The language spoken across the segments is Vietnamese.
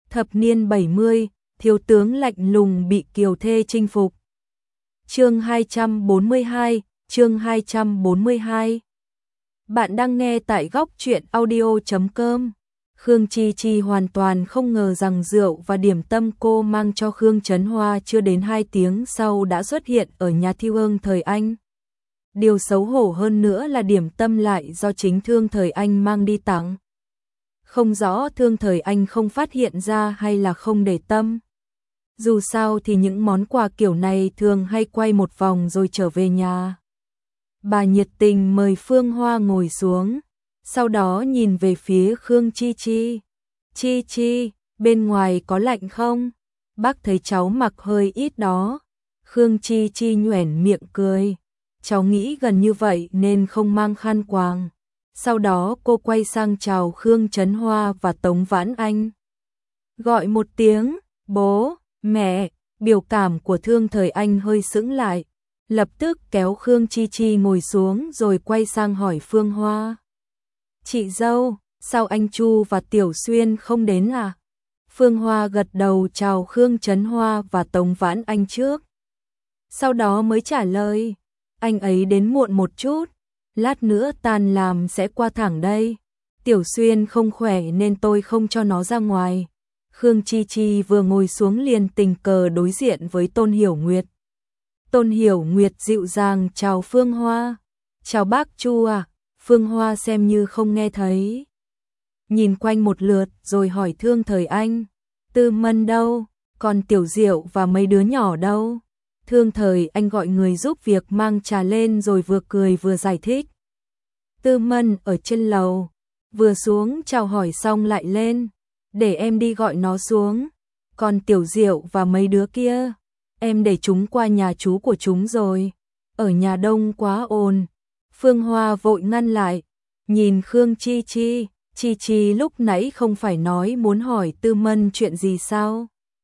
Thập niên 70, thiếu tướng lạnh lùng bị kiều thê chinh phục. Chương 242, chương 242. Bạn đang nghe tại góc truyện audio.com. Khương Chi Chi hoàn toàn không ngờ rằng rượu và điểm tâm cô mang cho Khương Chấn Hoa chưa đến 2 tiếng sau đã xuất hiện ở nhà Thiêu Ương Thời Anh. Điều xấu hổ hơn nữa là điểm tâm lại do chính Thương Thời Anh mang đi tặng. Không rõ Thương Thời Anh không phát hiện ra hay là không để tâm. Dù sao thì những món quà kiểu này thường hay quay một vòng rồi trở về nhà. Bà nhiệt tình mời Phương Hoa ngồi xuống, sau đó nhìn về phía Khương Chi Chi. Chi Chi, bên ngoài có lạnh không? Bác thấy cháu mặc hơi ít đó. Khương Chi Chi nhoẻn miệng cười. Cháu nghĩ gần như vậy nên không mang khăn quàng. Sau đó cô quay sang chào Khương Chấn Hoa và Tống Vãn Anh. Gọi một tiếng, bố, mẹ, biểu cảm của Thương Thời Anh hơi sững lại. Lập tức kéo Khương Chi Chi ngồi xuống rồi quay sang hỏi Phương Hoa. Chị dâu, sao anh Chu và Tiểu Xuyên không đến à? Phương Hoa gật đầu chào Khương Chấn Hoa và Tống Vãn Anh trước. Sau đó mới trả lời, anh ấy đến muộn một chút, lát nữa tan làm sẽ qua thẳng đây. Tiểu Xuyên không khỏe nên tôi không cho nó ra ngoài. Khương Chi Chi vừa ngồi xuống liền tình cờ đối diện với Tôn Hiểu Nguyệt. Tôn Hiểu Nguyệt dịu dàng chào Phương Hoa. Chào bác Chu à? Phương Hoa xem như không nghe thấy. Nhìn quanh một lượt rồi hỏi Thương Thời Anh. Tư Mân đâu? Còn Tiểu Diệu và mấy đứa nhỏ đâu? Thương Thời Anh gọi người giúp việc mang trà lên rồi vừa cười vừa giải thích. Tư Mân ở trên lầu. Vừa xuống chào hỏi xong lại lên. Để em đi gọi nó xuống. Còn Tiểu Diệu và mấy đứa kia, em để chúng qua nhà chú của chúng rồi. Ở nhà đông quá ồn. Phương Hoa vội ngăn lại. Nhìn Khương Chi Chi. Chi Chi lúc nãy không phải nói muốn hỏi Tư Mân chuyện gì sao?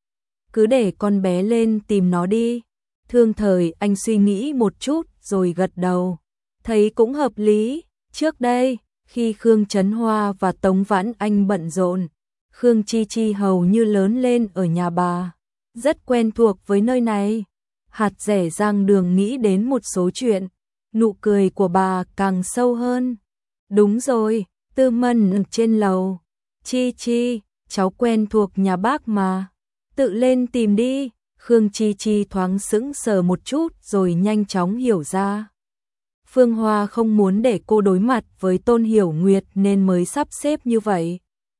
Cứ để con bé lên tìm nó đi. Thương Thời Anh suy nghĩ một chút rồi gật đầu. Thấy cũng hợp lý. Trước đây, khi Khương Chấn Hoa và Tống Vãn Anh bận rộn, Khương Chi Chi hầu như lớn lên ở nhà bà. Rất quen thuộc với nơi này. Hạt rẻ rang đường nghĩ đến một số chuyện. Nụ cười của bà càng sâu hơn. Đúng rồi, Tư Mân trên lầu. Chi Chi, cháu quen thuộc nhà bác mà. Tự lên tìm đi. Khương Chi Chi thoáng sững sờ một chút rồi nhanh chóng hiểu ra. Phương Hoa không muốn để cô đối mặt với Tôn Hiểu Nguyệt nên mới sắp xếp như vậy.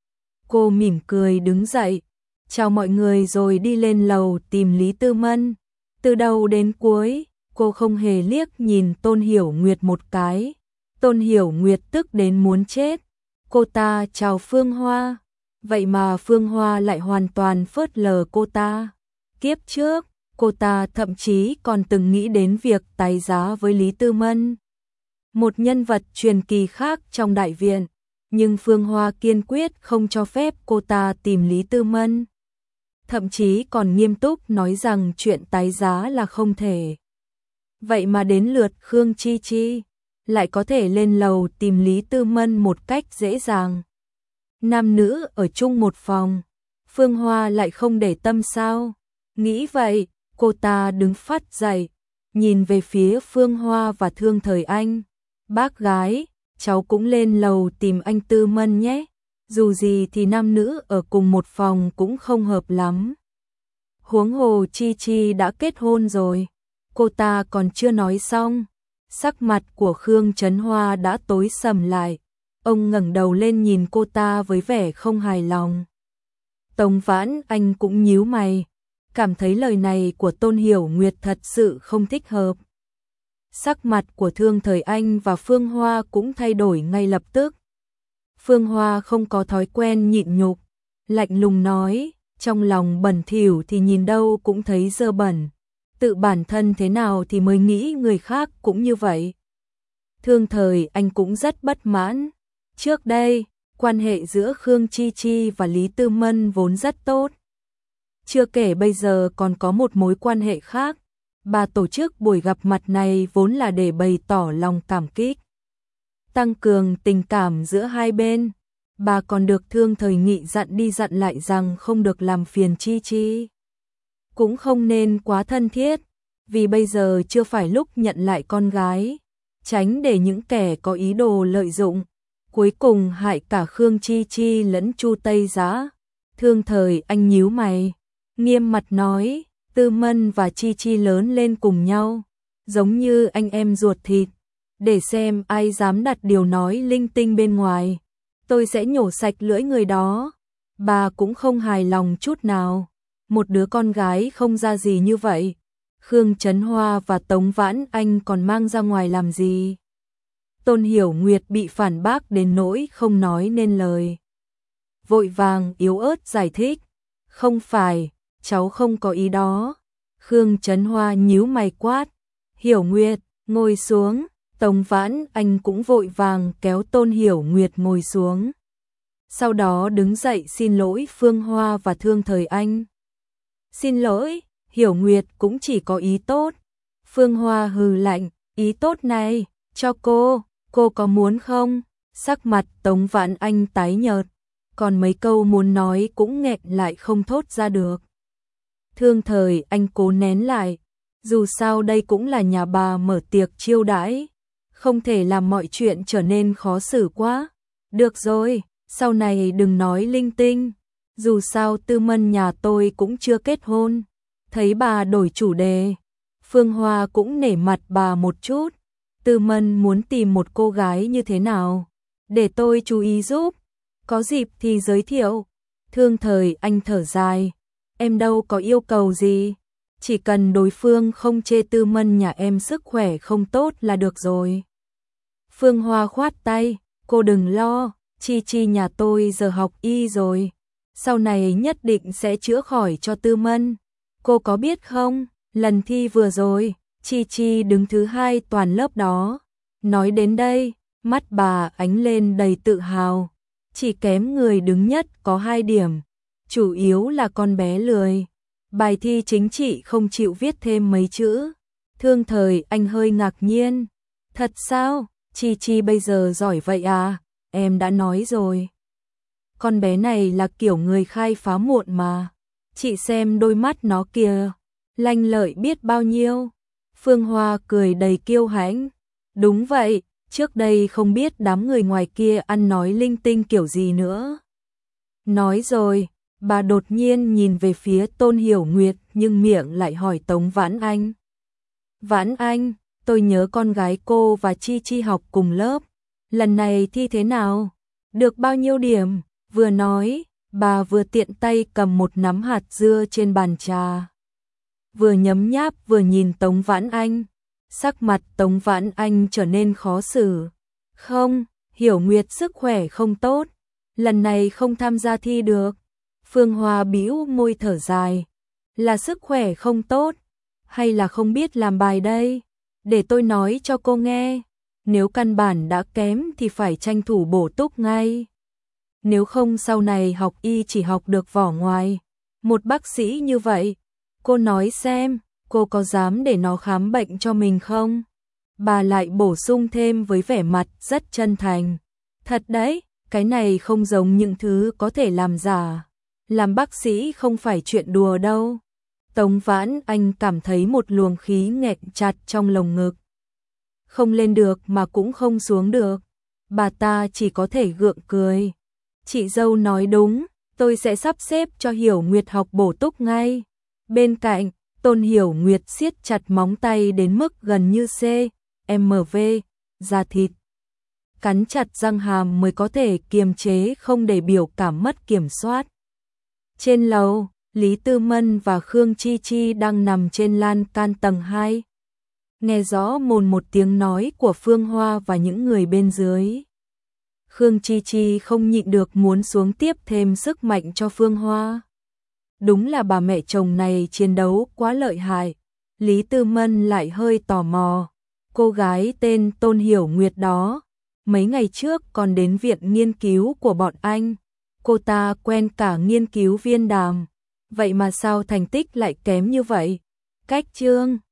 Cô mỉm cười đứng dậy, chào mọi người rồi đi lên lầu tìm Lý Tư Mân. Từ đầu đến cuối, cô không hề liếc nhìn Tôn Hiểu Nguyệt một cái. Tôn Hiểu Nguyệt tức đến muốn chết. Cô ta chào Phương Hoa, vậy mà Phương Hoa lại hoàn toàn phớt lờ cô ta. Kiếp trước, cô ta thậm chí còn từng nghĩ đến việc tái giá với Lý Tư Mân, một nhân vật truyền kỳ khác trong đại viện, nhưng Phương Hoa kiên quyết không cho phép cô ta tìm Lý Tư Mân. Thậm chí còn nghiêm túc nói rằng chuyện tái giá là không thể. Vậy mà đến lượt Khương Chi Chi, lại có thể lên lầu tìm Lý Tư Mân một cách dễ dàng. Nam nữ ở chung một phòng, Phương Hoa lại không để tâm sao? Nghĩ vậy, cô ta đứng phắt dậy, nhìn về phía Phương Hoa và Thương Thời Anh. Bác gái, cháu cũng lên lầu tìm anh Tư Mân nhé. Dù gì thì nam nữ ở cùng một phòng cũng không hợp lắm. Huống hồ Chi Chi đã kết hôn rồi. Cô ta còn chưa nói xong. Sắc mặt của Khương Chấn Hoa đã tối sầm lại. Ông ngẩng đầu lên nhìn cô ta với vẻ không hài lòng. Tống Vãn Anh cũng nhíu mày, cảm thấy lời này của Tôn Hiểu Nguyệt thật sự không thích hợp. Sắc mặt của Thương Thời Anh và Phương Hoa cũng thay đổi ngay lập tức. Phương Hoa không có thói quen nhịn nhục, lạnh lùng nói, trong lòng bẩn thỉu thì nhìn đâu cũng thấy dơ bẩn. Tự bản thân thế nào thì mới nghĩ người khác cũng như vậy. Thương Thời Anh cũng rất bất mãn. Trước đây, quan hệ giữa Khương Chi Chi và Lý Tư Mân vốn rất tốt. Chưa kể bây giờ còn có một mối quan hệ khác. Bà tổ chức buổi gặp mặt này vốn là để bày tỏ lòng cảm kích, tăng cường tình cảm giữa hai bên. bà còn được Thương Thời Nghị dặn đi dặn lại rằng không được làm phiền Chi Chi. Cũng không nên quá thân thiết, vì bây giờ chưa phải lúc nhận lại con gái, tránh để những kẻ có ý đồ lợi dụng, cuối cùng hại cả Khương Chi Chi lẫn Chu Tây Giá. Thương Thời Anh nhíu mày, nghiêm mặt nói, Tư Mân và Chi Chi lớn lên cùng nhau, giống như anh em ruột thịt, để xem ai dám đặt điều nói linh tinh bên ngoài, tôi sẽ nhổ sạch lưỡi người đó. Bà cũng không hài lòng chút nào, một đứa con gái không ra gì như vậy, Khương Trấn Hoa và Tống Vãn Anh còn mang ra ngoài làm gì? Tôn Hiểu Nguyệt bị phản bác đến nỗi không nói nên lời. Vội vàng yếu ớt giải thích, không phải, cháu không có ý đó. Khương Trấn Hoa nhíu mày quát, Hiểu Nguyệt, ngồi xuống. Tống Vãn Anh cũng vội vàng kéo Tôn Hiểu Nguyệt ngồi xuống. Sau đó đứng dậy xin lỗi Phương Hoa và Thương Thời Anh. Xin lỗi, Hiểu Nguyệt cũng chỉ có ý tốt. Phương Hoa hừ lạnh, ý tốt này, cho cô có muốn không? Sắc mặt Tống Vãn Anh tái nhợt, còn mấy câu muốn nói cũng nghẹn lại không thốt ra được. Thương Thời Anh cố nén lại, dù sao đây cũng là nhà bà mở tiệc chiêu đãi, không thể làm mọi chuyện trở nên khó xử quá. Được rồi, sau này đừng nói linh tinh, dù sao Tư Mân nhà tôi cũng chưa kết hôn. Thấy bà đổi chủ đề, Phương Hoa cũng nể mặt bà một chút. Tư Mân muốn tìm một cô gái như thế nào? Để tôi chú ý giúp, có dịp thì giới thiệu. Thương Thời Anh thở dài, em đâu có yêu cầu gì, chỉ cần đối phương không chê Tư Mân nhà em sức khỏe không tốt là được rồi. Phương Hoa khoát tay, cô đừng lo, Chi Chi nhà tôi giờ học y rồi, sau này nhất định sẽ chữa khỏi cho Tư Mân. Cô có biết không, lần thi vừa rồi, Chi Chi đứng thứ 2 toàn lớp đó. Nói đến đây, mắt bà ánh lên đầy tự hào, chỉ kém người đứng nhất có 2 điểm, chủ yếu là con bé lười. Bài thi chính trị không chịu viết thêm mấy chữ. Thương Thời Anh hơi ngạc nhiên, thật sao, Chi Chi bây giờ giỏi vậy à, em đã nói rồi. Con bé này là kiểu người khai phá muộn mà, chị xem đôi mắt nó kìa, lanh lợi biết bao nhiêu. Phương Hoa cười đầy kiêu hãnh, đúng vậy, trước đây không biết đám người ngoài kia ăn nói linh tinh kiểu gì nữa. Nói rồi, bà đột nhiên nhìn về phía Tôn Hiểu Nguyệt nhưng miệng lại hỏi Tống Vãn Anh. Vãn Anh, tôi nhớ con gái cô và Chi Chi học cùng lớp, lần này thi thế nào? Được bao nhiêu điểm? Vừa nói, bà vừa tiện tay cầm một nắm hạt dưa trên bàn trà. Vừa nhấm nháp vừa nhìn Tống Vãn Anh. Sắc mặt Tống Vãn Anh trở nên khó xử. Không, Hiểu Nguyệt sức khỏe không tốt, lần này không tham gia thi được. Phương Hoa bĩu môi thở dài. Là sức khỏe không tốt, hay là không biết làm bài đây? Để tôi nói cho cô nghe. Nếu căn bản đã kém thì phải tranh thủ bổ túc ngay. Nếu không sau này học y chỉ học được vỏ ngoài. Một bác sĩ như vậy, cô nói xem, cô có dám để nó khám bệnh cho mình không? Bà lại bổ sung thêm với vẻ mặt rất chân thành. Thật đấy, cái này không giống những thứ có thể làm giả. Làm bác sĩ không phải chuyện đùa đâu. Tống Vãn Anh cảm thấy một luồng khí nghẹn chặt trong lồng ngực. Không lên được mà cũng không xuống được. Bà ta chỉ có thể gượng cười. Chị dâu nói đúng, tôi sẽ sắp xếp cho Hiểu Nguyệt học bổ túc ngay. Bên cạnh, Tôn Hiểu Nguyệt siết chặt móng tay đến mức gần như CMV, da thịt. Cắn chặt răng hàm mới có thể kiềm chế không để biểu cảm mất kiểm soát. Trên lầu, Lý Tư Mân và Khương Chi Chi đang nằm trên lan can tầng 2. Nghe rõ mồn một tiếng nói của Phương Hoa và những người bên dưới. Khương Chi Chi không nhịn được muốn xuống tiếp thêm sức mạnh cho Phương Hoa. Đúng là bà mẹ chồng này chiến đấu quá lợi hại. Lý Tư Mân lại hơi tò mò. Cô gái tên Tôn Hiểu Nguyệt đó, mấy ngày trước còn đến viện nghiên cứu của bọn anh. Cô ta quen cả nghiên cứu viên Đàm. Vậy mà sao thành tích lại kém như vậy? Cách chương